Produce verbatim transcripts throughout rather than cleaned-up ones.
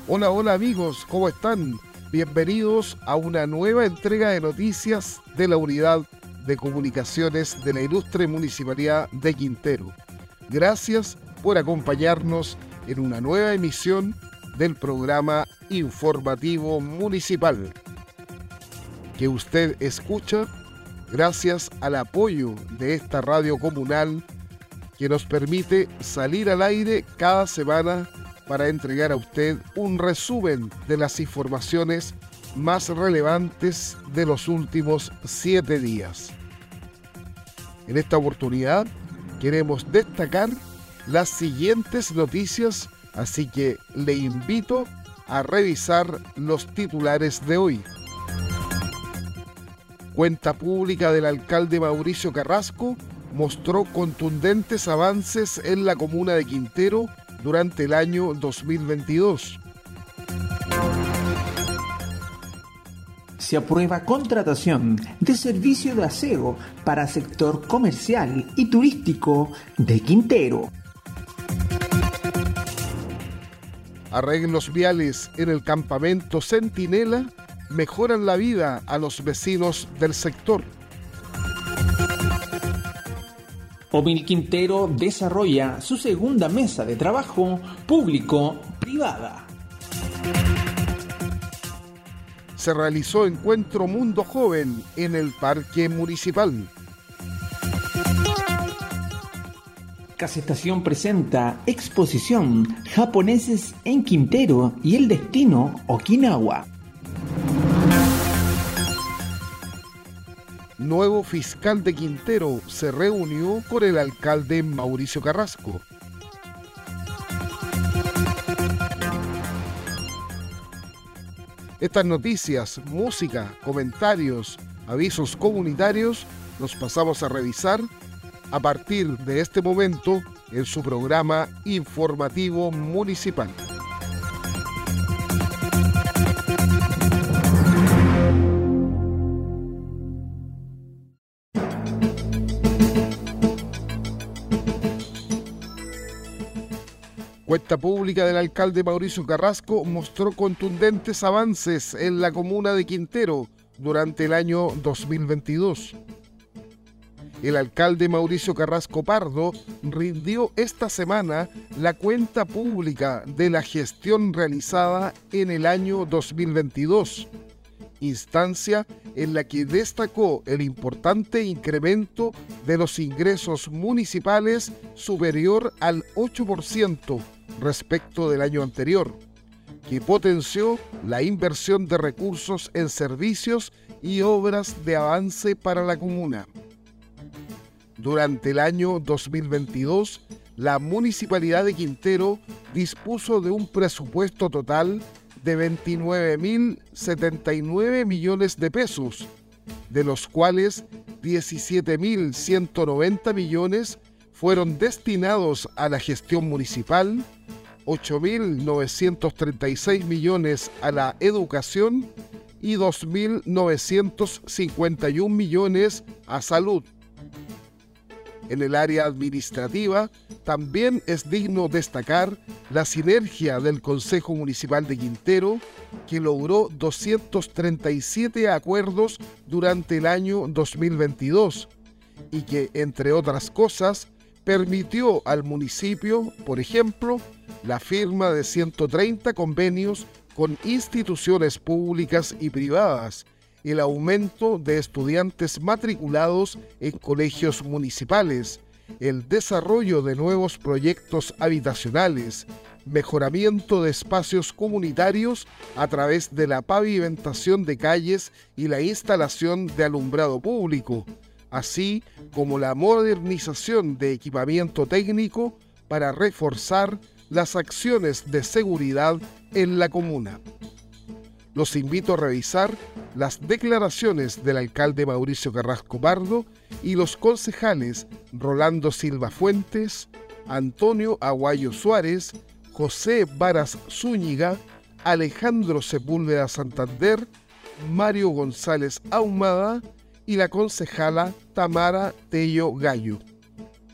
Hola, hola amigos, ¿cómo están? Bienvenidos a una nueva entrega de noticias de la Unidad de Comunicaciones de la Ilustre Municipalidad de Quintero. Gracias por acompañarnos en una nueva emisión del programa informativo municipal que usted escucha gracias al apoyo de esta radio comunal que nos permite salir al aire cada semana para entregar a usted un resumen de las informaciones más relevantes de los últimos siete días. En esta oportunidad queremos destacar las siguientes noticias, así que le invito a revisar los titulares de hoy. Cuenta pública del alcalde Mauricio Carrasco mostró contundentes avances en la comuna de Quintero durante el año dos mil veintidós. Se aprueba contratación de servicio de aseo para sector comercial y turístico de Quintero. Arreglos viales en el campamento Centinela mejoran la vida a los vecinos del sector. Omil Quintero desarrolla su segunda mesa de trabajo público-privada. Se realizó Encuentro Mundo Joven en el Parque Municipal. Casestación presenta exposición Japoneses en Quintero y el destino Okinawa. Nuevo fiscal de Quintero se reunió con el alcalde Mauricio Carrasco. Estas noticias, música, comentarios, avisos comunitarios los pasamos a revisar a partir de este momento en su programa informativo municipal. Cuenta pública del alcalde Mauricio Carrasco mostró contundentes avances en la comuna de Quintero durante el año dos mil veintidós. El alcalde Mauricio Carrasco Pardo rindió esta semana la cuenta pública de la gestión realizada en el año dos mil veintidós, instancia en la que destacó el importante incremento de los ingresos municipales superior al ocho por ciento respecto del año anterior, que potenció la inversión de recursos en servicios y obras de avance para la comuna. Durante el año dos mil veintidós, la Municipalidad de Quintero dispuso de un presupuesto total de veintinueve mil setenta y nueve millones de pesos, de los cuales diecisiete mil ciento noventa millones fueron destinados a la gestión municipal, ocho mil novecientos treinta y seis millones a la educación y dos mil novecientos cincuenta y un millones a salud. En el área administrativa, también es digno destacar la sinergia del Consejo Municipal de Quintero, que logró doscientos treinta y siete acuerdos durante el año dos mil veintidós y que, entre otras cosas, permitió al municipio, por ejemplo, la firma de ciento treinta convenios con instituciones públicas y privadas, el aumento de estudiantes matriculados en colegios municipales, el desarrollo de nuevos proyectos habitacionales, mejoramiento de espacios comunitarios a través de la pavimentación de calles y la instalación de alumbrado público, así como la modernización de equipamiento técnico para reforzar las acciones de seguridad en la comuna. Los invito a revisar las declaraciones del alcalde Mauricio Carrasco Pardo y los concejales Rolando Silva Fuentes, Antonio Aguayo Suárez, José Varas Zúñiga, Alejandro Sepúlveda Santander, Mario González Ahumada y la concejala Tamara Tello Gallo.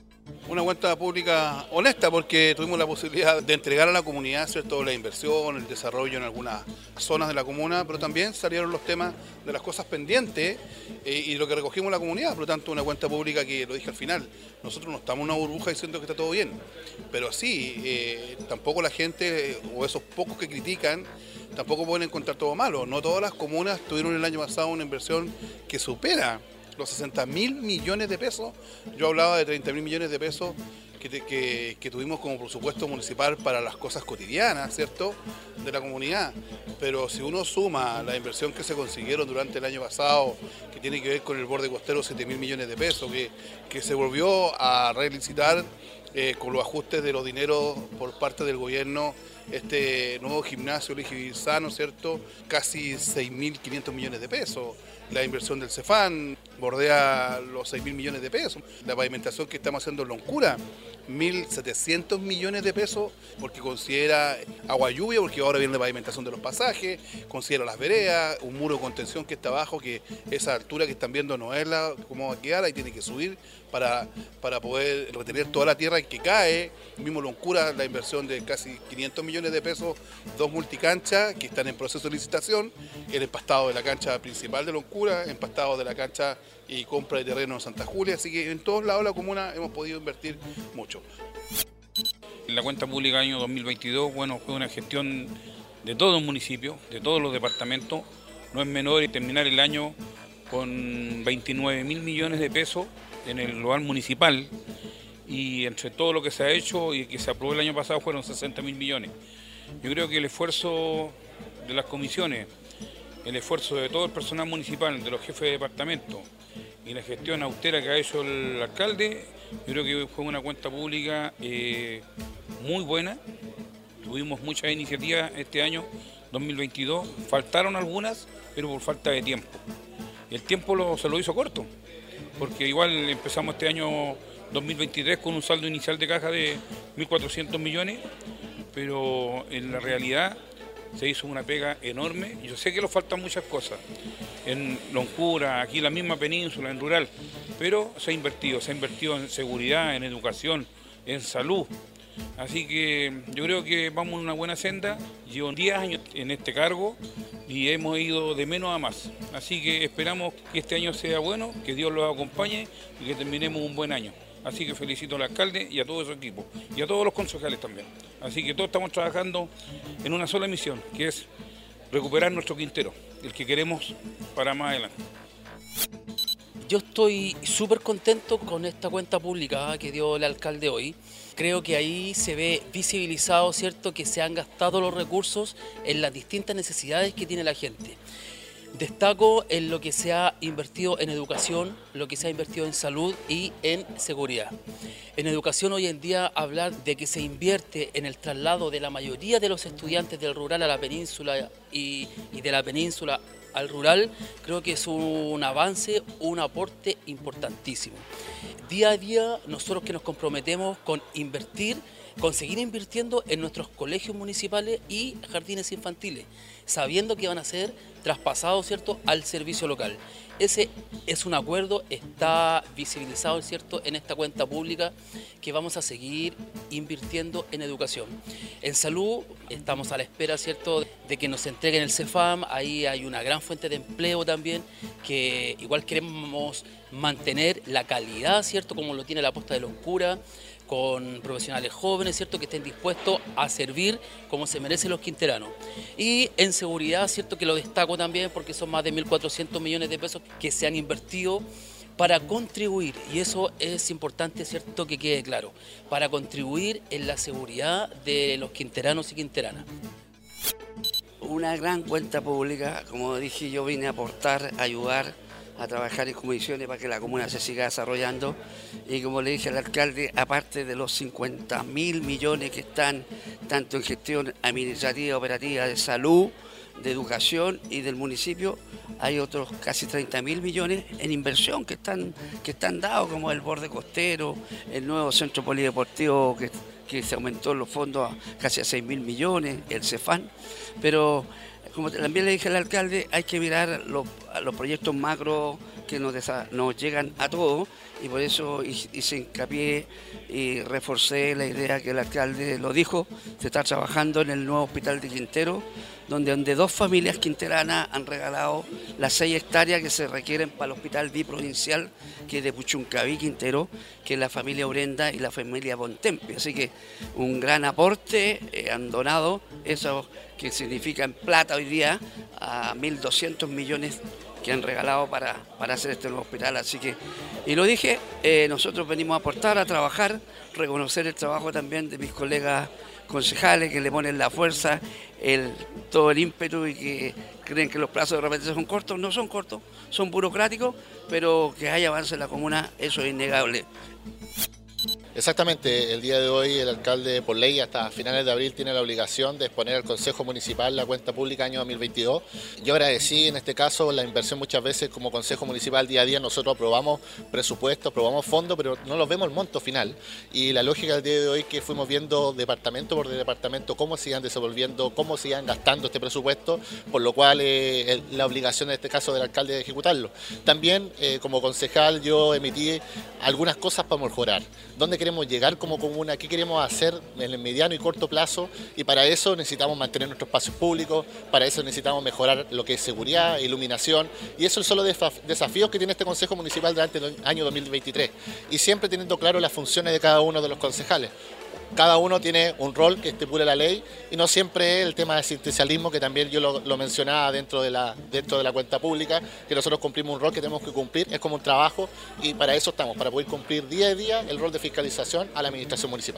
Una cuenta pública honesta porque tuvimos la posibilidad de entregar a la comunidad, ¿cierto?, la inversión, el desarrollo en algunas zonas de la comuna, pero también salieron los temas de las cosas pendientes eh, y lo que recogimos en la comunidad. Por lo tanto, una cuenta pública que, lo dije al final, nosotros no estamos en una burbuja diciendo que está todo bien, pero sí, eh, tampoco la gente o esos pocos que critican tampoco pueden encontrar todo malo. No todas las comunas tuvieron el año pasado una inversión que supera los sesenta mil millones de pesos. Yo hablaba de treinta mil millones de pesos que, que, que tuvimos como presupuesto municipal para las cosas cotidianas, ¿cierto?, de la comunidad. Pero si uno suma la inversión que se consiguieron durante el año pasado, que tiene que ver con el borde costero, siete mil millones de pesos, que, que se volvió a relicitar eh, con los ajustes de los dineros por parte del gobierno, este nuevo gimnasio Elige Sano, ¿cierto?, casi seis mil quinientos millones de pesos. La inversión del Cefam bordea los seis mil millones de pesos. La pavimentación que estamos haciendo en Loncura, mil setecientos millones de pesos, porque considera agua lluvia, porque ahora viene la pavimentación de los pasajes, considera las veredas, un muro de contención que está abajo, que esa altura que están viendo no es la cómo va a quedar, ahí tiene que subir para, para poder retener toda la tierra que cae. Mismo Loncura, la inversión de casi quinientos millones de pesos, dos multicanchas que están en proceso de licitación, el empastado de la cancha principal de Loncura, empastado de la cancha y compra de terreno en Santa Julia, así que en todos lados de la comuna hemos podido invertir mucho. La cuenta pública año dos mil veintidós, bueno, fue una gestión de todo el municipio, de todos los departamentos. No es menor y terminar el año con veintinueve mil millones de pesos en el lugar municipal, y entre todo lo que se ha hecho y que se aprobó el año pasado fueron sesenta mil millones. Yo creo que el esfuerzo de las comisiones, el esfuerzo de todo el personal municipal, de los jefes de departamento y la gestión austera que ha hecho el alcalde, yo creo que fue una cuenta pública eh, muy buena. Tuvimos muchas iniciativas este año dos mil veintidós, faltaron algunas, pero por falta de tiempo. El tiempo lo, se lo hizo corto, porque igual empezamos este año dos mil veintitrés con un saldo inicial de caja de mil cuatrocientos millones, pero en la realidad se hizo una pega enorme. Yo sé que nos faltan muchas cosas, en Loncura, aquí en la misma península, en rural, pero se ha invertido, se ha invertido en seguridad, en educación, en salud. Así que yo creo que vamos en una buena senda. Llevo diez años en este cargo y hemos ido de menos a más. Así que esperamos que este año sea bueno, que Dios los acompañe y que terminemos un buen año. Así que felicito al alcalde y a todo su equipo y a todos los concejales también. Así que todos estamos trabajando en una sola misión, que es recuperar nuestro Quintero, el que queremos para más adelante. Yo estoy súper contento con esta cuenta pública que dio el alcalde hoy. Creo que ahí se ve visibilizado, ¿cierto?, que se han gastado los recursos en las distintas necesidades que tiene la gente. Destaco en lo que se ha invertido en educación, lo que se ha invertido en salud y en seguridad. En educación hoy en día hablar de que se invierte en el traslado de la mayoría de los estudiantes del rural a la península y, y de la península al rural, creo que es un avance, un aporte importantísimo. Día a día nosotros que nos comprometemos con invertir, con seguir invirtiendo en nuestros colegios municipales y jardines infantiles, sabiendo que van a ser traspasados, ¿cierto?, al servicio local. Ese es un acuerdo, está visibilizado, ¿cierto?, en esta cuenta pública, que vamos a seguir invirtiendo en educación. En salud estamos a la espera, ¿cierto?, de que nos entreguen el Cefam. Ahí hay una gran fuente de empleo también, que igual queremos mantener la calidad, ¿cierto?, como lo tiene la Posta de Loncura, con profesionales jóvenes, ¿cierto?, que estén dispuestos a servir como se merecen los quinteranos. Y en seguridad, ¿cierto?, que lo destaco también porque son más de mil cuatrocientos millones de pesos que se han invertido para contribuir, y eso es importante, ¿cierto?, que quede claro, para contribuir en la seguridad de los quinteranos y quinteranas. Una gran cuenta pública, como dije, yo vine a aportar, a ayudar, a trabajar en comisiones para que la comuna se siga desarrollando, y como le dije al alcalde, aparte de los cincuenta mil millones que están tanto en gestión administrativa, operativa, de salud, de educación y del municipio, hay otros casi treinta mil millones en inversión que están, que están dados, como el borde costero, el nuevo centro polideportivo que, que se aumentó los fondos a casi a seis mil millones, el Cefam, pero como también le dije al alcalde, hay que mirar los, los proyectos macro que nos, desa, nos llegan a todos, y por eso hice hincapié y reforcé la idea que el alcalde lo dijo. Se está trabajando en el nuevo hospital de Quintero, donde, donde dos familias quinteranas han regalado las seis hectáreas que se requieren para el hospital biprovincial, que es de Puchuncaví, Quintero, que es la familia Urenda y la familia Bontempi. Así que un gran aporte, eh, han donado eso que significa en plata hoy día a mil doscientos millones que han regalado para, para hacer este nuevo hospital. Así que, y lo dije, eh, nosotros venimos a aportar, a trabajar, reconocer el trabajo también de mis colegas concejales que le ponen la fuerza, el, todo el ímpetu, y que creen que los plazos de repente son cortos. No son cortos, son burocráticos, pero que hay avance en la comuna, eso es innegable. Exactamente, el día de hoy el alcalde por ley hasta finales de abril tiene la obligación de exponer al Consejo Municipal la cuenta pública año dos mil veintidós. Yo agradecí en este caso la inversión. Muchas veces como Consejo Municipal día a día nosotros aprobamos presupuestos, aprobamos fondos, pero no los vemos el monto final. Y la lógica del día de hoy que fuimos viendo departamento por departamento cómo se iban desenvolviendo, cómo se iban gastando este presupuesto, por lo cual eh, la obligación en este caso del alcalde de ejecutarlo. También eh, como concejal yo emití algunas cosas para mejorar. ¿Dónde queremos llegar como comuna? ¿Qué queremos hacer en el mediano y corto plazo? Y para eso necesitamos mantener nuestros espacios públicos, para eso necesitamos mejorar lo que es seguridad, iluminación, y esos son los desafíos que tiene este Consejo Municipal durante el año dos mil veintitrés. Y siempre teniendo claro las funciones de cada uno de los concejales. Cada uno tiene un rol que estipula la ley y no siempre es el tema de asistencialismo, que también yo lo, lo mencionaba dentro de, la, dentro de la cuenta pública, que nosotros cumplimos un rol que tenemos que cumplir, es como un trabajo, y para eso estamos, para poder cumplir día a día el rol de fiscalización a la administración municipal.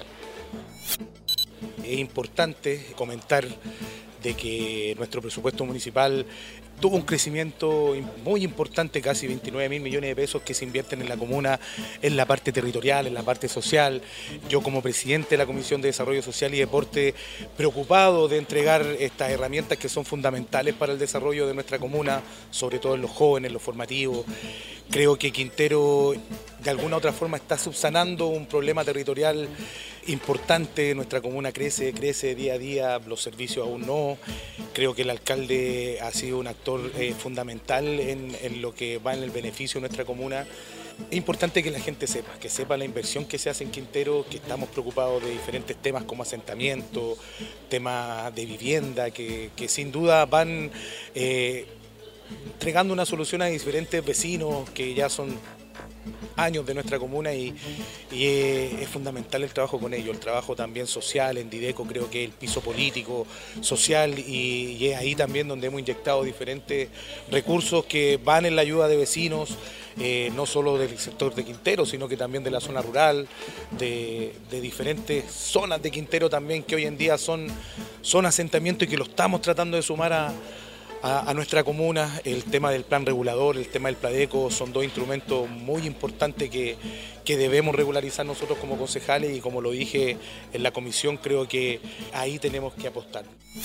Es importante comentar de que nuestro presupuesto municipal tuvo un crecimiento muy importante, casi veintinueve mil millones de pesos que se invierten en la comuna, en la parte territorial, en la parte social. Yo como presidente de la Comisión de Desarrollo Social y Deporte, preocupado de entregar estas herramientas que son fundamentales para el desarrollo de nuestra comuna, sobre todo en los jóvenes, los formativos. Creo que Quintero de alguna u otra forma está subsanando un problema territorial importante. Nuestra comuna crece, crece día a día, los servicios aún no. Creo que el alcalde ha sido un actor eh, fundamental en, en lo que va en el beneficio de nuestra comuna. Es importante que la gente sepa, que sepa la inversión que se hace en Quintero, que estamos preocupados de diferentes temas como asentamiento, temas de vivienda, que, que sin duda van eh, entregando una solución a diferentes vecinos que ya son años de nuestra comuna, y, y es, es fundamental el trabajo con ellos, el trabajo también social. En Dideco creo que es el piso político, social, y, y es ahí también donde hemos inyectado diferentes recursos que van en la ayuda de vecinos, eh, no solo del sector de Quintero, sino que también de la zona rural, de, de diferentes zonas de Quintero también, que hoy en día son, son asentamientos y que lo estamos tratando de sumar a A, a nuestra comuna. El tema del plan regulador, el tema del Pladeco, son dos instrumentos muy importantes que, que debemos regularizar nosotros como concejales, y como lo dije en la comisión, creo que ahí tenemos que apostar.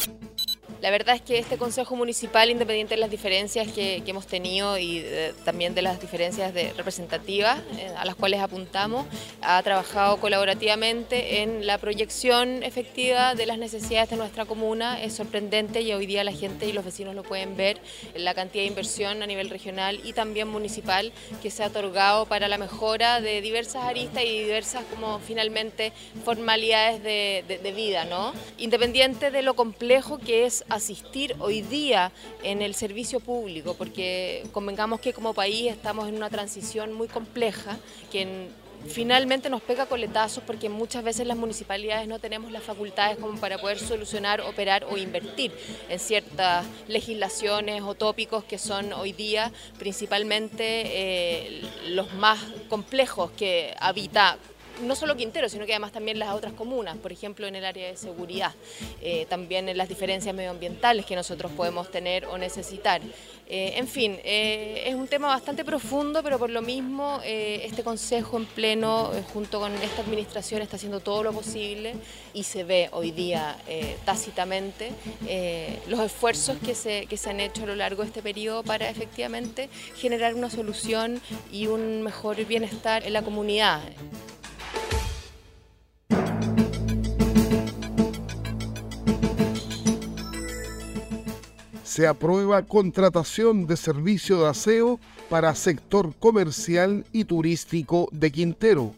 La verdad es que este Consejo Municipal, independiente de las diferencias que, que hemos tenido y de, también de las diferencias de representativas eh, a las cuales apuntamos, ha trabajado colaborativamente en la proyección efectiva de las necesidades de nuestra comuna. Es sorprendente, y hoy día la gente y los vecinos lo pueden ver, en la cantidad de inversión a nivel regional y también municipal que se ha otorgado para la mejora de diversas aristas y diversas, como finalmente, formalidades de, de, de vida, ¿no? Independiente de lo complejo que es asistir hoy día en el servicio público, porque convengamos que como país estamos en una transición muy compleja que en, finalmente nos pega coletazos, porque muchas veces las municipalidades no tenemos las facultades como para poder solucionar, operar o invertir en ciertas legislaciones o tópicos que son hoy día principalmente eh, los más complejos que habita no solo Quintero, sino que además también las otras comunas, por ejemplo en el área de seguridad, eh, también en las diferencias medioambientales que nosotros podemos tener o necesitar. Eh, en fin, eh, es un tema bastante profundo, pero por lo mismo eh, este Consejo en pleno, eh, junto con esta administración, está haciendo todo lo posible, y se ve hoy día eh, tácitamente eh, los esfuerzos que se, que se han hecho a lo largo de este periodo para efectivamente generar una solución y un mejor bienestar en la comunidad. Se aprueba contratación de servicio de aseo para sector comercial y turístico de Quintero.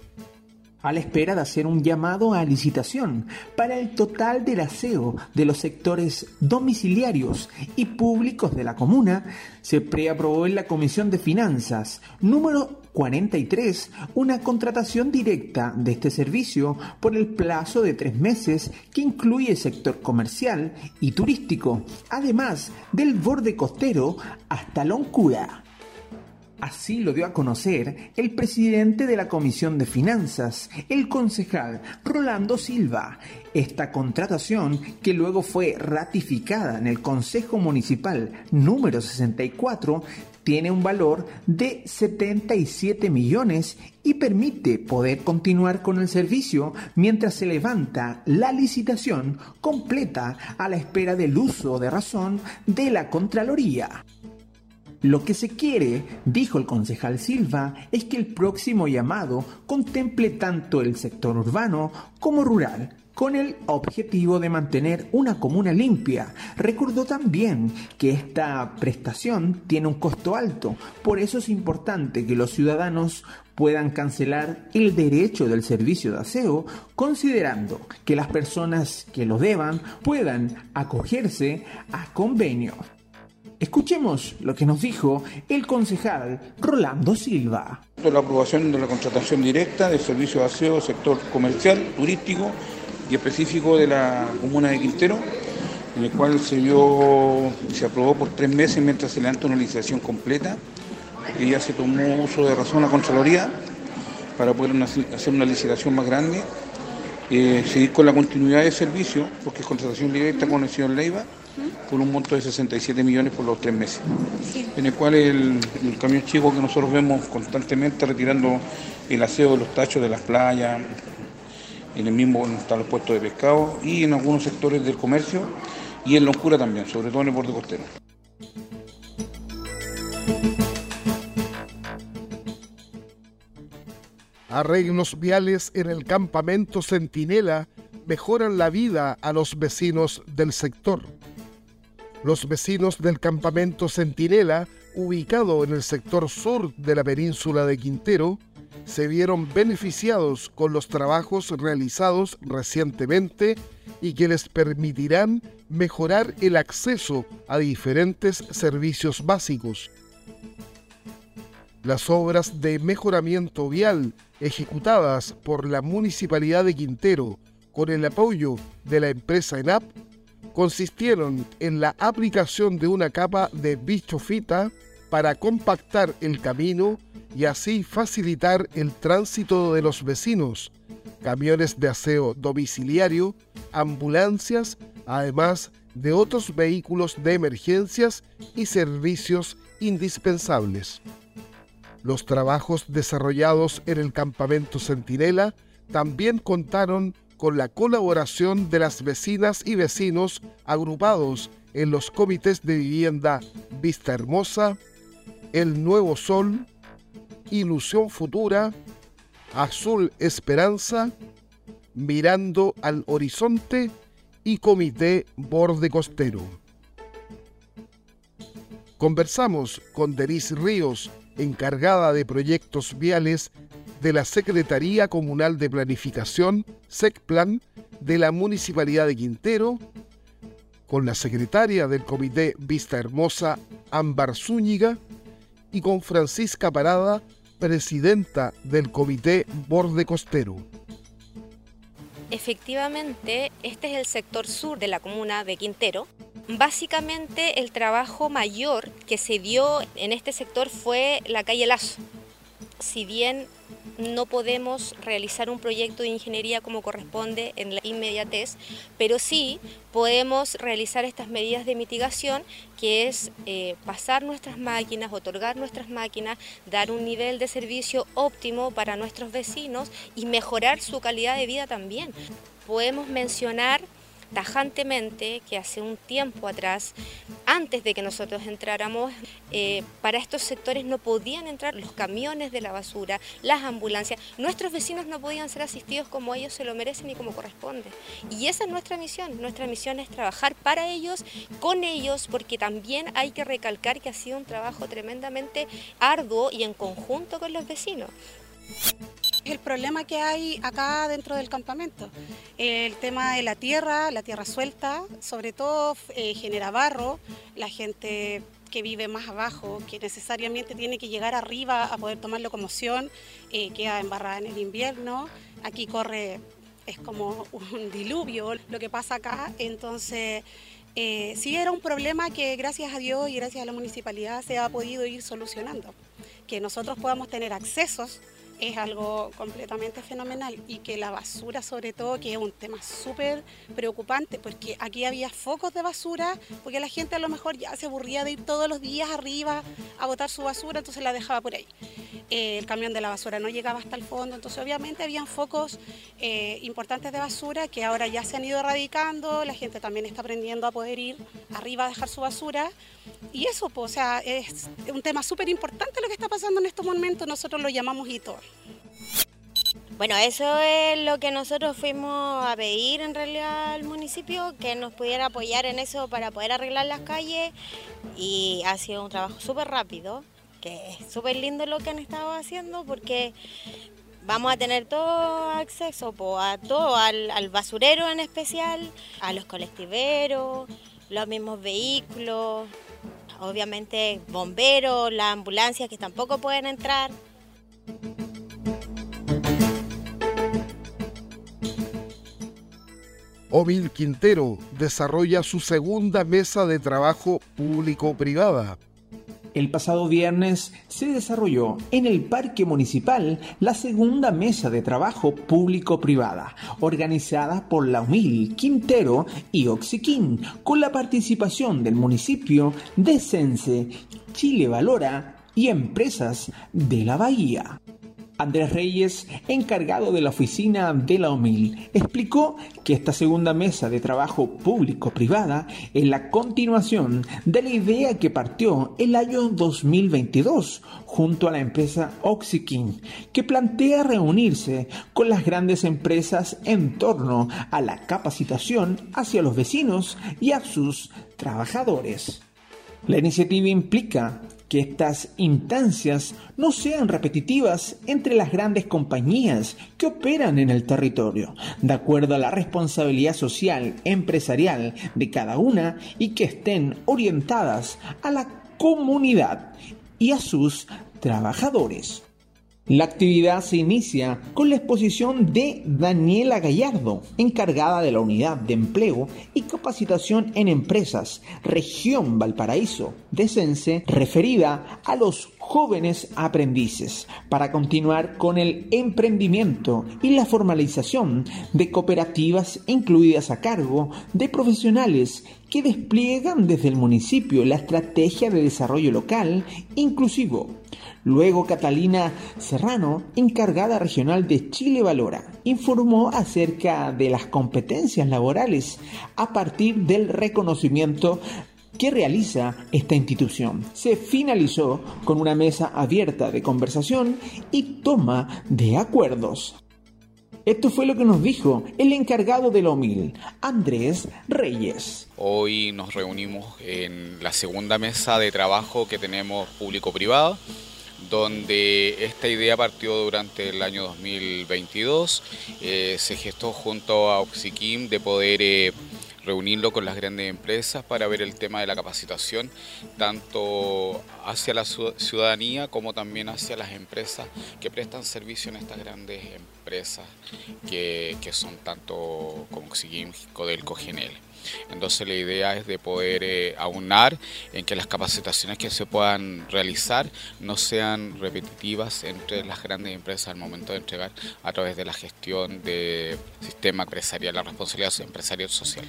A la espera de hacer un llamado a licitación para el total del aseo de los sectores domiciliarios y públicos de la comuna, se preaprobó en la Comisión de Finanzas número cuarenta y tres una contratación directa de este servicio por el plazo de tres meses que incluye el sector comercial y turístico, además del borde costero hasta Loncura. Así lo dio a conocer el presidente de la Comisión de Finanzas, el concejal Rolando Silva. Esta contratación, que luego fue ratificada en el Consejo Municipal número sesenta y cuatro, tiene un valor de setenta y siete millones y permite poder continuar con el servicio mientras se levanta la licitación completa a la espera del uso de razón de la Contraloría. Lo que se quiere, dijo el concejal Silva, es que el próximo llamado contemple tanto el sector urbano como rural, con el objetivo de mantener una comuna limpia. Recordó también que esta prestación tiene un costo alto, por eso es importante que los ciudadanos puedan cancelar el derecho del servicio de aseo, considerando que las personas que lo deban puedan acogerse a convenios. Escuchemos lo que nos dijo el concejal Rolando Silva. La aprobación de la contratación directa del servicio de aseo sector comercial, turístico y específico de la comuna de Quintero, en el cual se dio, se aprobó por tres meses mientras se levanta una licitación completa, porque ya se tomó uso de razón la Contraloría para poder una, hacer una licitación más grande, eh, seguir con la continuidad del servicio, porque es contratación directa con el señor Leiva, por un monto de sesenta y siete millones por los tres meses, sí. En el cual el, el camión chico que nosotros vemos constantemente retirando el aseo de los tachos de las playas, en el mismo donde están los puestos de pescado y en algunos sectores del comercio y en Loncura también, sobre todo en el borde costero. Arreglos viales en el campamento Centinela mejoran la vida a los vecinos del sector. Los vecinos del campamento Centinela, ubicado en el sector sur de la península de Quintero, se vieron beneficiados con los trabajos realizados recientemente y que les permitirán mejorar el acceso a diferentes servicios básicos. Las obras de mejoramiento vial ejecutadas por la Municipalidad de Quintero con el apoyo de la empresa ENAP consistieron en la aplicación de una capa de bichofita para compactar el camino y así facilitar el tránsito de los vecinos, camiones de aseo domiciliario, ambulancias, además de otros vehículos de emergencias y servicios indispensables. Los trabajos desarrollados en el campamento Centinela también contaron con la colaboración de las vecinas y vecinos agrupados en los comités de vivienda Vista Hermosa, El Nuevo Sol, Ilusión Futura, Azul Esperanza, Mirando al Horizonte y Comité Borde Costero. Conversamos con Denise Ríos, encargada de proyectos viales de la Secretaría Comunal de Planificación, SECPLAN, de la Municipalidad de Quintero, con la secretaria del Comité Vista Hermosa, Ámbar Zúñiga, y con Francisca Parada, presidenta del Comité Borde Costero. Efectivamente, este es el sector sur de la comuna de Quintero. Básicamente el trabajo mayor que se dio en este sector fue la calle Lazo. Si bien no podemos realizar un proyecto de ingeniería como corresponde en la inmediatez, pero sí podemos realizar estas medidas de mitigación, que es eh, pasar nuestras máquinas, otorgar nuestras máquinas, dar un nivel de servicio óptimo para nuestros vecinos y mejorar su calidad de vida también. Podemos mencionar tajantemente que hace un tiempo atrás, antes de que nosotros entráramos, eh, para estos sectores no podían entrar los camiones de la basura, las ambulancias. Nuestros vecinos no podían ser asistidos como ellos se lo merecen y como corresponde. Y esa es nuestra misión. Nuestra misión es trabajar para ellos, con ellos, porque también hay que recalcar que ha sido un trabajo tremendamente arduo y en conjunto con los vecinos. El problema que hay acá dentro del campamento, el tema de la tierra, la tierra suelta, sobre todo eh, genera barro, la gente que vive más abajo, que necesariamente tiene que llegar arriba a poder tomar locomoción, eh, queda embarrada en el invierno, aquí corre, es como un diluvio lo que pasa acá, entonces eh, sí era un problema que gracias a Dios y gracias a la municipalidad se ha podido ir solucionando, que nosotros podamos tener accesos. Es algo completamente fenomenal y que la basura sobre todo, que es un tema súper preocupante porque aquí había focos de basura porque la gente a lo mejor ya se aburría de ir todos los días arriba a botar su basura, entonces la dejaba por ahí. Eh, el camión de la basura no llegaba hasta el fondo, entonces obviamente habían focos eh, importantes de basura que ahora ya se han ido erradicando, la gente también está aprendiendo a poder ir arriba a dejar su basura y eso, pues, o sea, es un tema súper importante lo que está pasando en estos momentos, nosotros lo llamamos hito. Bueno, eso es lo que nosotros fuimos a pedir en realidad al municipio, que nos pudiera apoyar en eso para poder arreglar las calles y ha sido un trabajo súper rápido, que es súper lindo lo que han estado haciendo porque vamos a tener todo acceso po, a todo, al, al basurero en especial, a los colectiveros, los mismos vehículos, obviamente bomberos, las ambulancias que tampoco pueden entrar. Omil Quintero desarrolla su segunda mesa de trabajo público-privada. El pasado viernes se desarrolló en el Parque Municipal la segunda mesa de trabajo público-privada, organizada por la Omil Quintero y Oxiquín, con la participación del municipio de Sense, Chile Valora y empresas de la Bahía. Andrés Reyes, encargado de la oficina de la Omil, explicó que esta segunda mesa de trabajo público-privada es la continuación de la idea que partió el año dos mil veintidós junto a la empresa Oxiquín, que plantea reunirse con las grandes empresas en torno a la capacitación hacia los vecinos y a sus trabajadores. La iniciativa implica que estas instancias no sean repetitivas entre las grandes compañías que operan en el territorio, de acuerdo a la responsabilidad social empresarial de cada una y que estén orientadas a la comunidad y a sus trabajadores. La actividad se inicia con la exposición de Daniela Gallardo, encargada de la Unidad de Empleo y Capacitación en Empresas, Región Valparaíso, de Sense, referida a los jóvenes aprendices, para continuar con el emprendimiento y la formalización de cooperativas incluidas a cargo de profesionales que despliegan desde el municipio la estrategia de desarrollo local inclusivo. Luego, Catalina Serrano, encargada regional de Chile Valora, informó acerca de las competencias laborales a partir del reconocimiento que realiza esta institución. Se finalizó con una mesa abierta de conversación y toma de acuerdos. Esto fue lo que nos dijo el encargado de la Omil, Andrés Reyes. Hoy nos reunimos en la segunda mesa de trabajo que tenemos público-privada, donde esta idea partió durante el año dos mil veintidós, eh, se gestó junto a Oxiquim de poder eh, reunirlo con las grandes empresas para ver el tema de la capacitación, tanto hacia la ciudadanía como también hacia las empresas que prestan servicio en estas grandes empresas que, que son tanto como Oxiquim, Codelco, Genel. Entonces la idea es de poder eh, aunar en que las capacitaciones que se puedan realizar no sean repetitivas entre las grandes empresas al momento de entregar a través de la gestión del sistema empresarial, la responsabilidad empresarial social.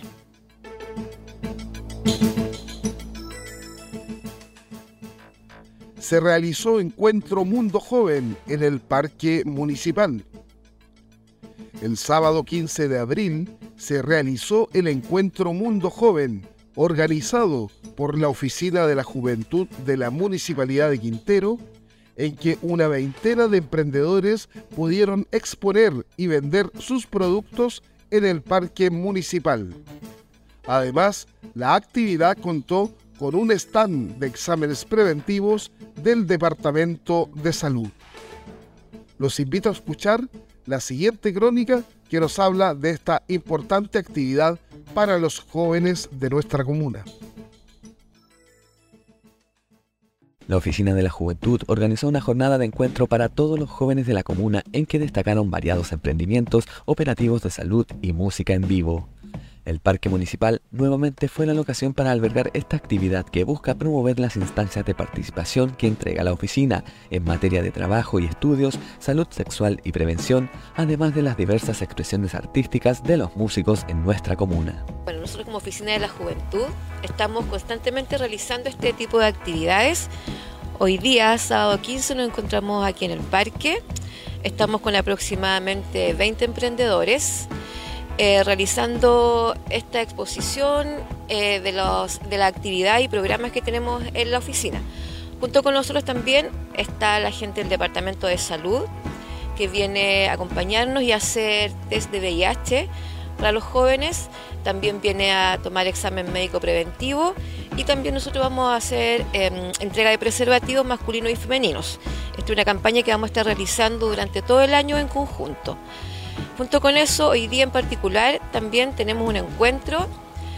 Se realizó Encuentro Mundo Joven en el Parque Municipal. El sábado quince de abril se realizó el Encuentro Mundo Joven, organizado por la Oficina de la Juventud de la Municipalidad de Quintero, en que una veintena de emprendedores pudieron exponer y vender sus productos en el parque municipal. Además, la actividad contó con un stand de exámenes preventivos del Departamento de Salud. Los invito a escuchar la siguiente crónica que nos habla de esta importante actividad para los jóvenes de nuestra comuna. La Oficina de la Juventud organizó una jornada de encuentro para todos los jóvenes de la comuna en que destacaron variados emprendimientos, operativos de salud y música en vivo. El Parque Municipal nuevamente fue la locación para albergar esta actividad que busca promover las instancias de participación que entrega la oficina en materia de trabajo y estudios, salud sexual y prevención, además de las diversas expresiones artísticas de los músicos en nuestra comuna. Bueno, nosotros como Oficina de la Juventud estamos constantemente realizando este tipo de actividades. Hoy día, sábado quince, nos encontramos aquí en el parque. Estamos con aproximadamente veinte emprendedores eh, realizando esta exposición eh, de, los, de la actividad y programas que tenemos en la oficina. Junto con nosotros también está la gente del Departamento de Salud, que viene a acompañarnos y a hacer test de V I H para los jóvenes. También viene a tomar examen médico preventivo y también nosotros vamos a hacer eh, entrega de preservativos masculinos y femeninos. Esta es una campaña que vamos a estar realizando durante todo el año en conjunto. Junto con eso, hoy día en particular también tenemos un encuentro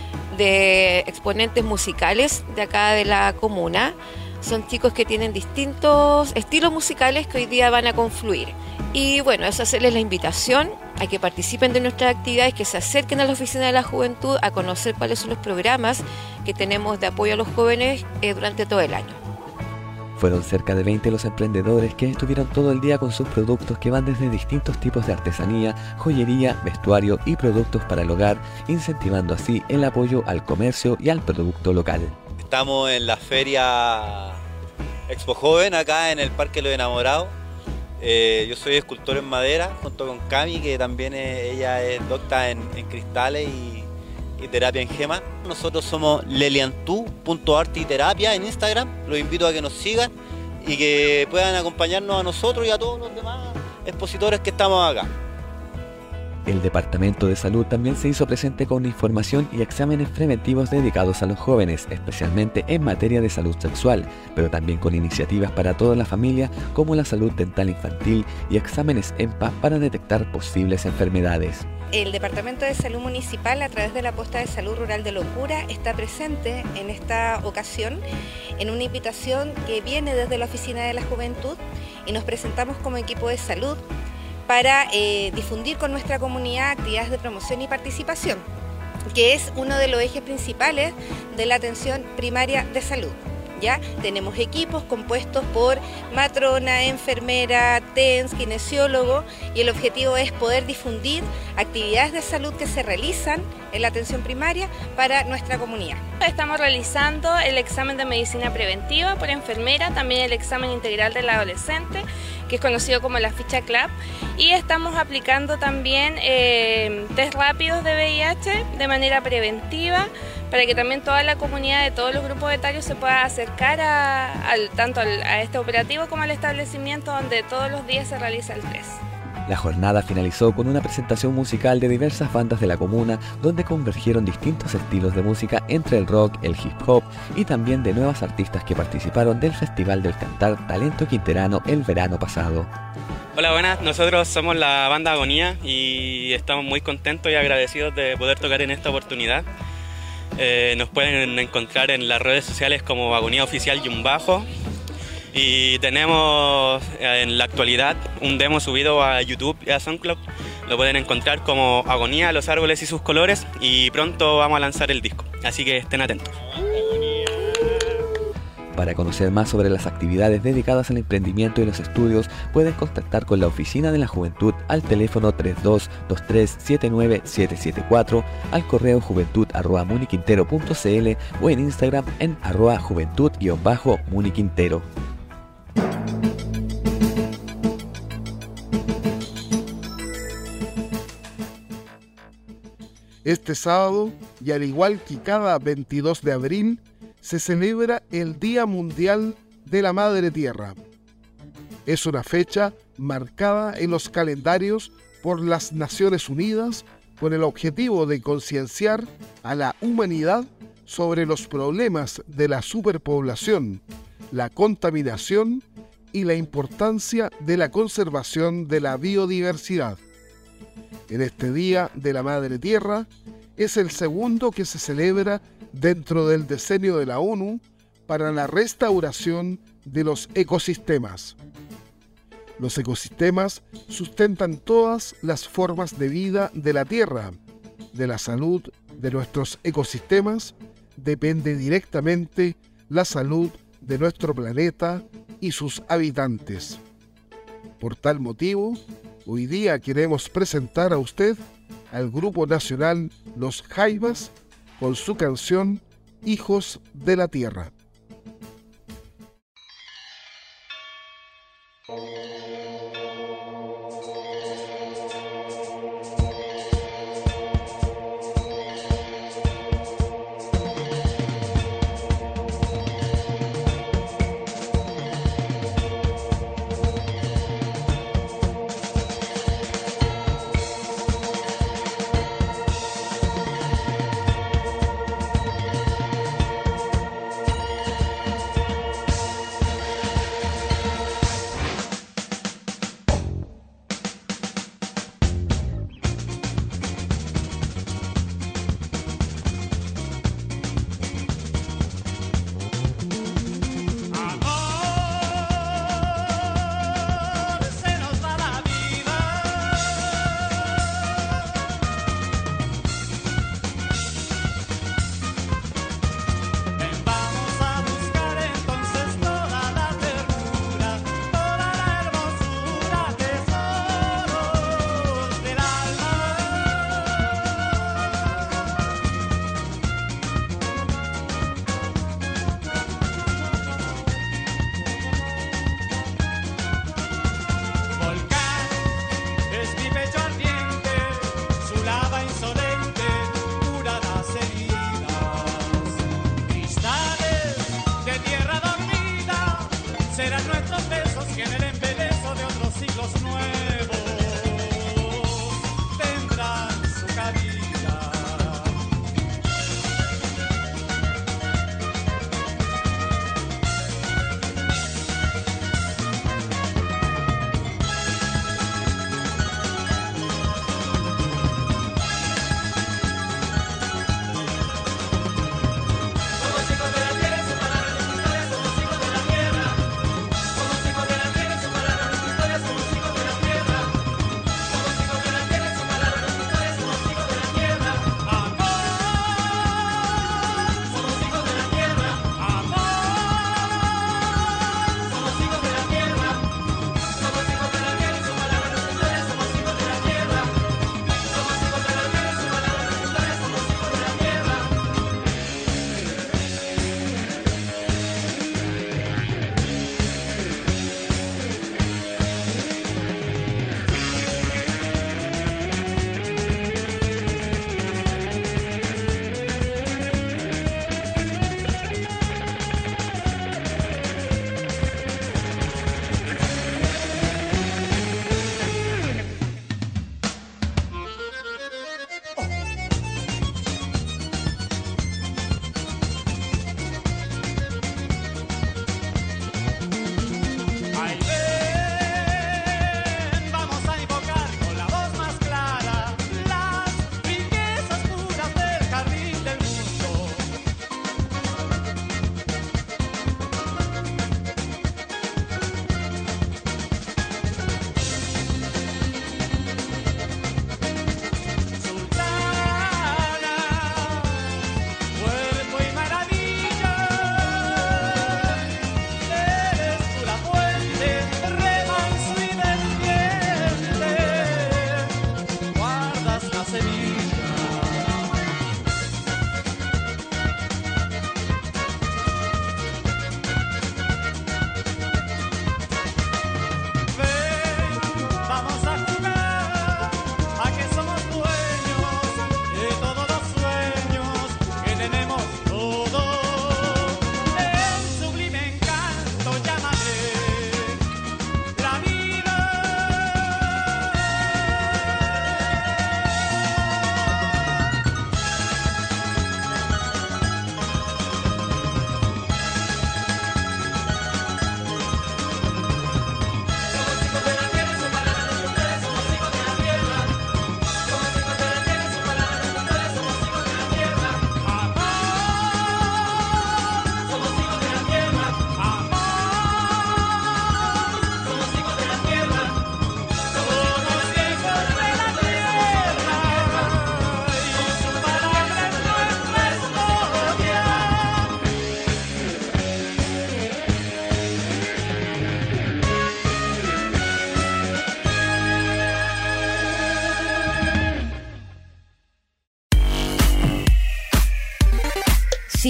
de exponentes musicales de acá de la comuna. Son chicos que tienen distintos estilos musicales que hoy día van a confluir. Y bueno, es hacerles la invitación a que participen de nuestras actividades, que se acerquen a la Oficina de la Juventud a conocer cuáles son los programas que tenemos de apoyo a los jóvenes eh, durante todo el año. Fueron cerca de veinte los emprendedores que estuvieron todo el día con sus productos que van desde distintos tipos de artesanía, joyería, vestuario y productos para el hogar, incentivando así el apoyo al comercio y al producto local. Estamos en la feria Expo Joven acá en el Parque Los Enamorados. Eh, yo soy escultor en madera junto con Cami, que también es, ella es docta en, en cristales y, y terapia en gemas. Nosotros somos leliantú punto arte y terapia en Instagram. Los invito a que nos sigan y que puedan acompañarnos a nosotros y a todos los demás expositores que estamos acá. El Departamento de Salud también se hizo presente con información y exámenes preventivos dedicados a los jóvenes, especialmente en materia de salud sexual, pero también con iniciativas para toda la familia como la salud dental infantil y exámenes E M P A para detectar posibles enfermedades. El Departamento de Salud Municipal, a través de la Posta de Salud Rural de Locura, está presente en esta ocasión en una invitación que viene desde la Oficina de la Juventud y nos presentamos como equipo de salud para eh, difundir con nuestra comunidad actividades de promoción y participación, que es uno de los ejes principales de la atención primaria de salud. ¿Ya? Tenemos equipos compuestos por matrona, enfermera, T E N S, kinesiólogo, y el objetivo es poder difundir actividades de salud que se realizan en la atención primaria para nuestra comunidad. Estamos realizando el examen de medicina preventiva por enfermera, también el examen integral del adolescente, que es conocido como la ficha C L A P, y estamos aplicando también eh, test rápidos de V I H de manera preventiva, para que también toda la comunidad de todos los grupos etarios se pueda acercar a, al, tanto al, a este operativo como al establecimiento donde todos los días se realiza el test. La jornada finalizó con una presentación musical de diversas bandas de la comuna, donde convergieron distintos estilos de música entre el rock, el hip hop y también de nuevas artistas que participaron del Festival del Cantar Talento Quinterano el verano pasado. Hola, buenas, nosotros somos la banda Agonía y estamos muy contentos y agradecidos de poder tocar en esta oportunidad. Eh, nos pueden encontrar en las redes sociales como Agonía Oficial y un bajo. Y tenemos en la actualidad un demo subido a YouTube y a SoundCloud. Lo pueden encontrar como Agonía, los árboles y sus colores, y pronto vamos a lanzar el disco, así que estén atentos. Para conocer más sobre las actividades dedicadas al emprendimiento y los estudios, pueden contactar con la Oficina de la Juventud al teléfono tres dos dos tres siete nueve siete siete cuatro, al correo juventud arroba muniquintero punto cl o en Instagram en arroba juventud guión bajo muniquintero. Este sábado, y al igual que cada veintidós de abril, se celebra el Día Mundial de la Madre Tierra. Es una fecha marcada en los calendarios por las Naciones Unidas con el objetivo de concienciar a la humanidad sobre los problemas de la superpoblación, la contaminación y la importancia de la conservación de la biodiversidad. En este Día de la Madre Tierra es el segundo que se celebra dentro del decenio de la ONU para la restauración de los ecosistemas. Los ecosistemas sustentan todas las formas de vida de la Tierra. De la salud de nuestros ecosistemas depende directamente la salud de nuestro planeta y sus habitantes. Por tal motivo, hoy día queremos presentar a usted al grupo nacional Los Jaivas con su canción Hijos de la Tierra.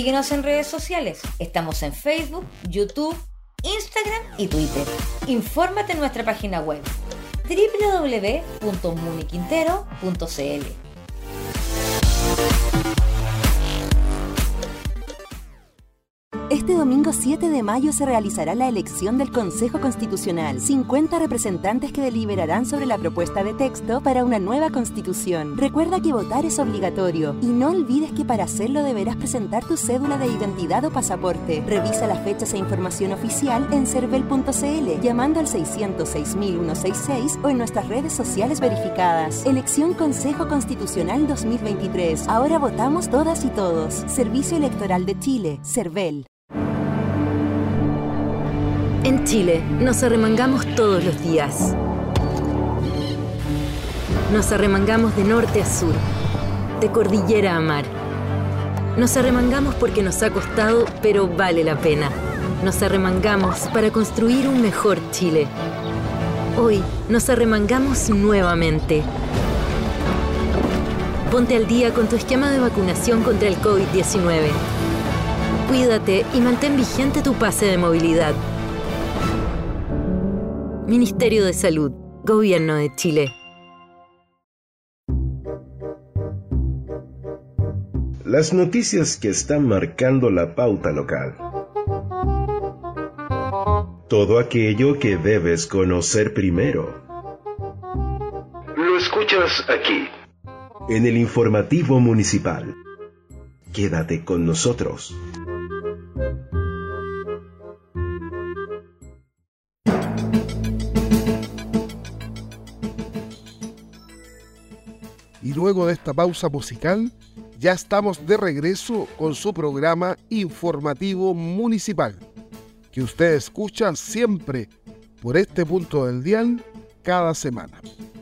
Síguenos en redes sociales. Estamos en Facebook, YouTube, Instagram y Twitter. Infórmate en nuestra página web doble u doble u doble u punto muniquintero punto c l. Este domingo siete de mayo se realizará la elección del Consejo Constitucional. cincuenta representantes que deliberarán sobre la propuesta de texto para una nueva constitución. Recuerda que votar es obligatorio y no olvides que para hacerlo deberás presentar tu cédula de identidad o pasaporte. Revisa las fechas e información oficial en cervel punto c l llamando al seiscientos seis mil ciento sesenta y seis o en nuestras redes sociales verificadas. Elección Consejo Constitucional dos mil veintitrés. Ahora votamos todas y todos. Servicio Electoral de Chile, Cervel. En Chile, nos arremangamos todos los días. Nos arremangamos de norte a sur, de cordillera a mar. Nos arremangamos porque nos ha costado, pero vale la pena. Nos arremangamos para construir un mejor Chile. Hoy nos arremangamos nuevamente. Ponte al día con tu esquema de vacunación contra el COVID diecinueve. Cuídate y mantén vigente tu pase de movilidad. Ministerio de Salud, Gobierno de Chile. Las noticias que están marcando la pauta local. Todo aquello que debes conocer primero. Lo escuchas aquí, en el informativo municipal. Quédate con nosotros. Y luego de esta pausa musical, ya estamos de regreso con su programa informativo municipal, que usted escucha siempre por este punto del dial cada semana.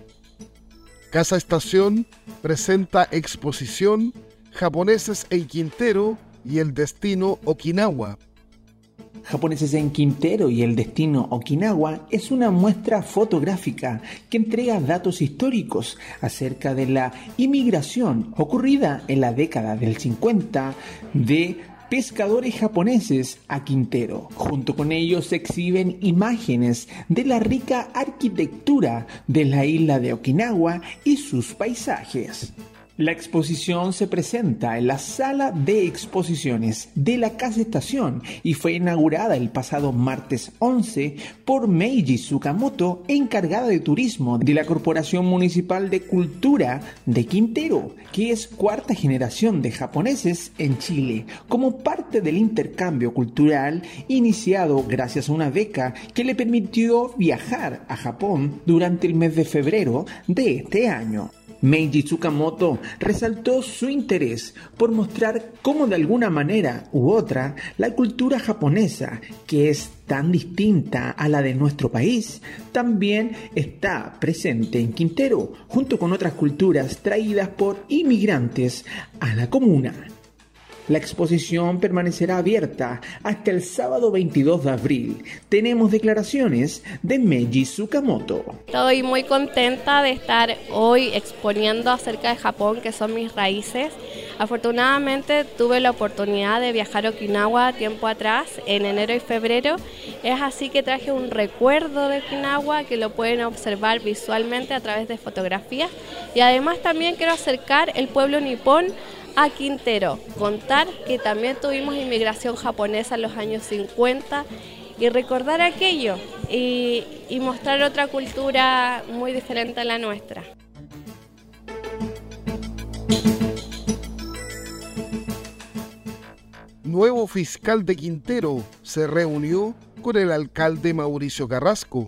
Casa Estación presenta exposición Japoneses en Quintero y el destino Okinawa. Japoneses en Quintero y el destino Okinawa es una muestra fotográfica que entrega datos históricos acerca de la inmigración ocurrida en la década del cincuenta de pescadores japoneses a Quintero. Junto con ellos se exhiben imágenes de la rica arquitectura de la isla de Okinawa y sus paisajes. La exposición se presenta en la sala de exposiciones de la Casa Estación y fue inaugurada el pasado martes once por Meiji Tsukamoto, encargada de turismo de la Corporación Municipal de Cultura de Quintero, que es cuarta generación de japoneses en Chile, como parte del intercambio cultural iniciado gracias a una beca que le permitió viajar a Japón durante el mes de febrero de este año. Meiji Tsukamoto resaltó su interés por mostrar cómo de alguna manera u otra la cultura japonesa, que es tan distinta a la de nuestro país, también está presente en Quintero, junto con otras culturas traídas por inmigrantes a la comuna. La exposición permanecerá abierta hasta el sábado veintidós de abril. Tenemos declaraciones de Meiji Tsukamoto. Estoy muy contenta de estar hoy exponiendo acerca de Japón, que son mis raíces. Afortunadamente tuve la oportunidad de viajar a Okinawa tiempo atrás, en enero y febrero. Es así que traje un recuerdo de Okinawa que lo pueden observar visualmente a través de fotografías. Y además también quiero acercar el pueblo nipón a Quintero, contar que también tuvimos inmigración japonesa en los años cincuenta y recordar aquello y, y mostrar otra cultura muy diferente a la nuestra. Nuevo fiscal de Quintero se reunió con el alcalde Mauricio Carrasco.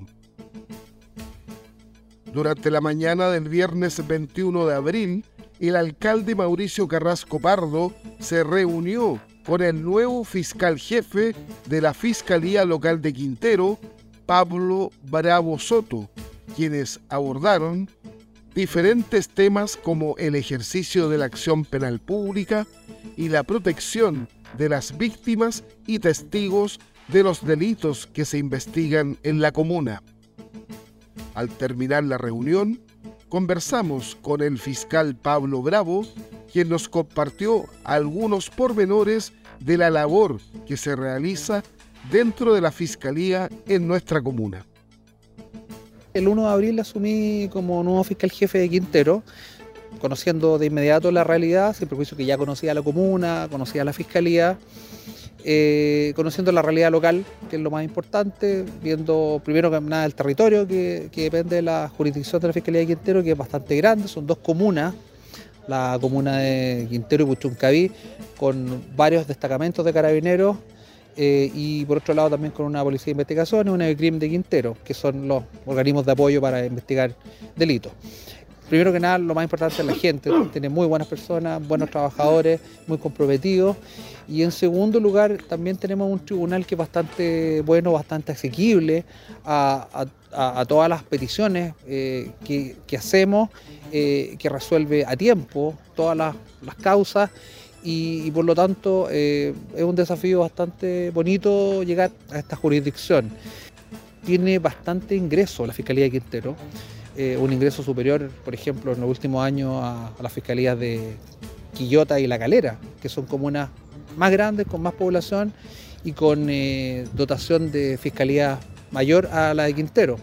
Durante la mañana del viernes veintiuno de abril, el alcalde Mauricio Carrasco Pardo se reunió con el nuevo fiscal jefe de la Fiscalía Local de Quintero, Pablo Bravo Soto, quienes abordaron diferentes temas como el ejercicio de la acción penal pública y la protección de las víctimas y testigos de los delitos que se investigan en la comuna. Al terminar la reunión, conversamos con el fiscal Pablo Bravo, quien nos compartió algunos pormenores de la labor que se realiza dentro de la Fiscalía en nuestra comuna. El uno de abril asumí como nuevo fiscal jefe de Quintero, conociendo de inmediato la realidad, sin perjuicio que ya conocía la comuna, conocía la Fiscalía, eh, conociendo la realidad local, que es lo más importante, viendo primero que nada el territorio que, que depende de la jurisdicción de la Fiscalía de Quintero, que es bastante grande, son dos comunas, la comuna de Quintero y Puchuncaví, con varios destacamentos de carabineros, eh, y por otro lado también con una policía de investigación y una de crimen de Quintero, que son los organismos de apoyo para investigar delitos. Primero que nada, lo más importante es la gente, tiene muy buenas personas, buenos trabajadores, muy comprometidos. Y en segundo lugar, también tenemos un tribunal que es bastante bueno, bastante asequible a, a, a todas las peticiones eh, que, que hacemos, eh, que resuelve a tiempo todas las, las causas y, y por lo tanto eh, es un desafío bastante bonito llegar a esta jurisdicción. Tiene bastante ingreso la Fiscalía de Quintero. Eh, un ingreso superior, por ejemplo, en los últimos años a, a las fiscalías de Quillota y La Calera, que son comunas más grandes, con más población y con eh, dotación de fiscalía mayor a la de Quintero.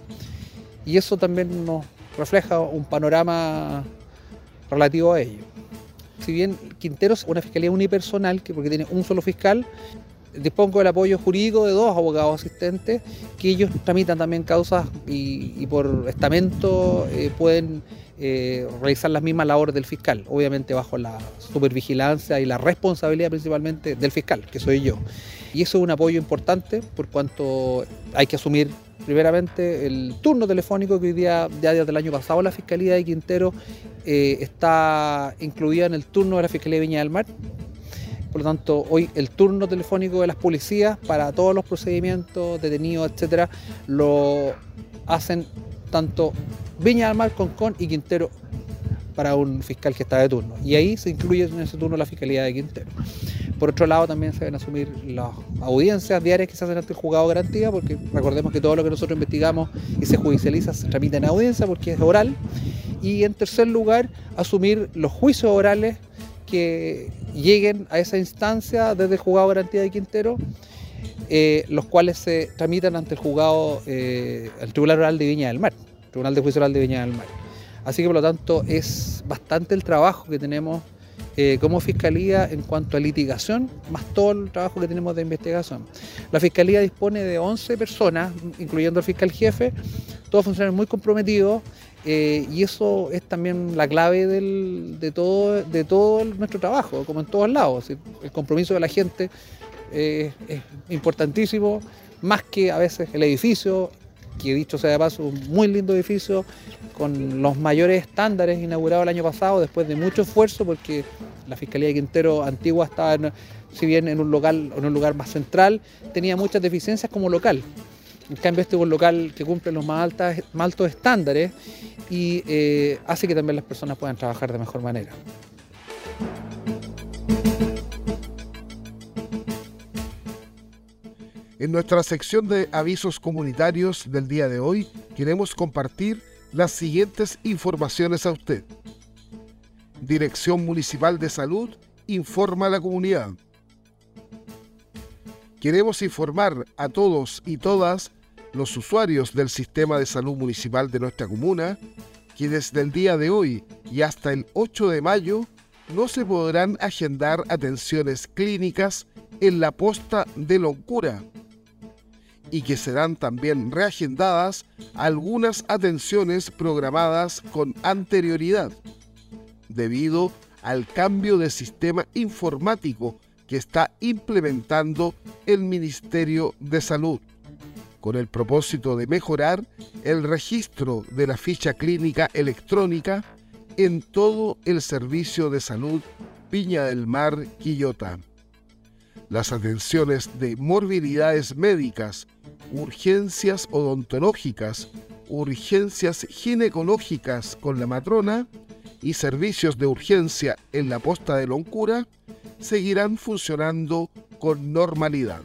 Y eso también nos refleja un panorama relativo a ello. Si bien Quintero es una fiscalía unipersonal, que porque tiene un solo fiscal, dispongo del apoyo jurídico de dos abogados asistentes que ellos tramitan también causas y, y por estamento eh, pueden eh, realizar las mismas labores del fiscal, obviamente bajo la supervigilancia y la responsabilidad principalmente del fiscal, que soy yo. Y eso es un apoyo importante por cuanto hay que asumir primeramente el turno telefónico que hoy día, ya desde el año pasado, la Fiscalía de Quintero eh, está incluida en el turno de la Fiscalía de Viña del Mar. Por lo tanto, hoy el turno telefónico de las policías para todos los procedimientos, detenidos, etcétera, lo hacen tanto Viña del Mar, Concón y Quintero para un fiscal que está de turno. Y ahí se incluye en ese turno la Fiscalía de Quintero. Por otro lado, también se deben asumir las audiencias diarias que se hacen ante el juzgado de garantía, porque recordemos que todo lo que nosotros investigamos y se judicializa se tramita en audiencia porque es oral. Y en tercer lugar, asumir los juicios orales que lleguen a esa instancia desde el juzgado de garantía de Quintero, eh, los cuales se tramitan ante el juzgado, eh, el Tribunal Oral de Viña del Mar, Tribunal de Juicio Oral de Viña del Mar. Así que por lo tanto es bastante el trabajo que tenemos eh, como Fiscalía en cuanto a litigación, más todo el trabajo que tenemos de investigación. La Fiscalía dispone de once personas, incluyendo el fiscal jefe, todos funcionarios muy comprometidos. Eh, y eso es también la clave del, de, todo, de todo nuestro trabajo, como en todos lados. El compromiso de la gente eh, es importantísimo, más que a veces el edificio, que dicho sea de paso, un muy lindo edificio, con los mayores estándares inaugurado el año pasado, después de mucho esfuerzo, porque la Fiscalía de Quintero antigua estaba, en, si bien en un, local, en un lugar más central, tenía muchas deficiencias como local. En cambio, este es un local que cumple los más, altas, más altos estándares y eh, hace que también las personas puedan trabajar de mejor manera. En nuestra sección de avisos comunitarios del día de hoy, queremos compartir las siguientes informaciones a usted. Dirección Municipal de Salud informa a la comunidad. Queremos informar a todos y todas los usuarios del sistema de salud municipal de nuestra comuna que desde el día de hoy y hasta el ocho de mayo no se podrán agendar atenciones clínicas en la posta de Loncura y que serán también reagendadas algunas atenciones programadas con anterioridad debido al cambio de sistema informático que está implementando el Ministerio de Salud, con el propósito de mejorar el registro de la ficha clínica electrónica en todo el servicio de salud Viña del Mar, Quillota. Las atenciones de morbilidades médicas, urgencias odontológicas, urgencias ginecológicas con la matrona y servicios de urgencia en la posta de Loncura seguirán funcionando con normalidad.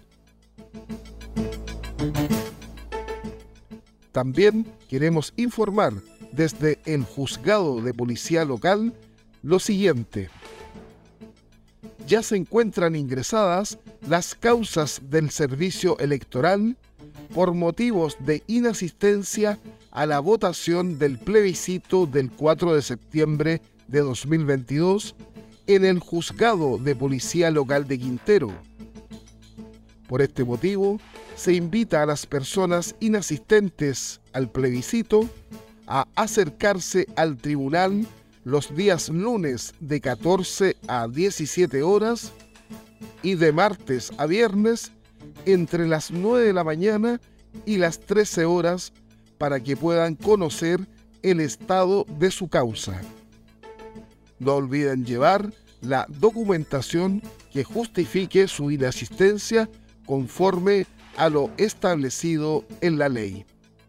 También queremos informar desde el Juzgado de Policía Local lo siguiente. ya se encuentran ingresadas las causas del servicio electoral por motivos de inasistencia a la votación del plebiscito del cuatro de septiembre de dos mil veintidós en el Juzgado de Policía Local de Quintero. Por este motivo, se invita a las personas inasistentes al plebiscito a acercarse al tribunal los días lunes de catorce a diecisiete horas y de martes a viernes entre las nueve de la mañana y las trece horas para que puedan conocer el estado de su causa. No olviden llevar la documentación que justifique su inasistencia conforme a lo establecido en la ley.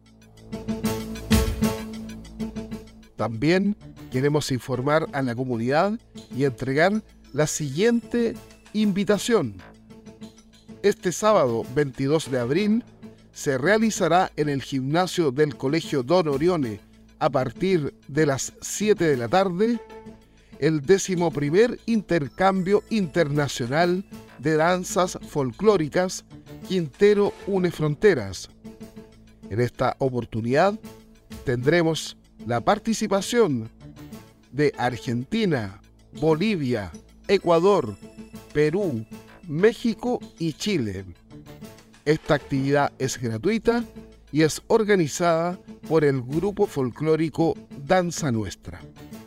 También queremos informar a la comunidad y entregar la siguiente invitación. Este sábado veintidós de abril se realizará en el gimnasio del Colegio Don Orione a partir de las siete de la tarde el décimo primer intercambio internacional de danzas folclóricas Quintero Une Fronteras. En esta oportunidad tendremos la participación de Argentina, Bolivia, Ecuador, Perú, México y Chile. Esta actividad es gratuita y es organizada por el grupo folclórico Danza Nuestra.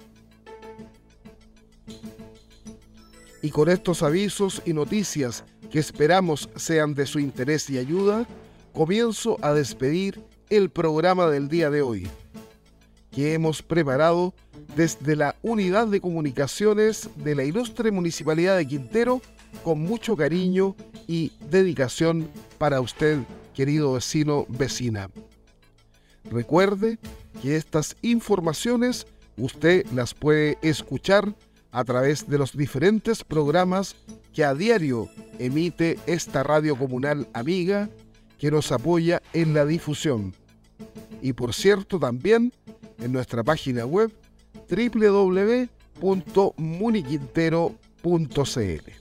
Y con estos avisos y noticias que esperamos sean de su interés y ayuda, comienzo a despedir el programa del día de hoy, que hemos preparado desde la Unidad de Comunicaciones de la Ilustre Municipalidad de Quintero con mucho cariño y dedicación para usted, querido vecino, vecina. Recuerde que estas informaciones usted las puede escuchar a través de los diferentes programas que a diario emite esta radio comunal amiga que nos apoya en la difusión. Y por cierto también en nuestra página web doble u doble u doble u punto muniquintero punto c l.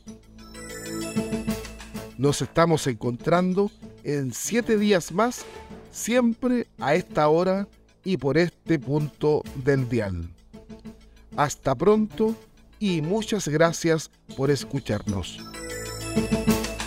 Nos estamos encontrando en siete días más, siempre a esta hora y por este punto del dial. Hasta pronto y muchas gracias por escucharnos.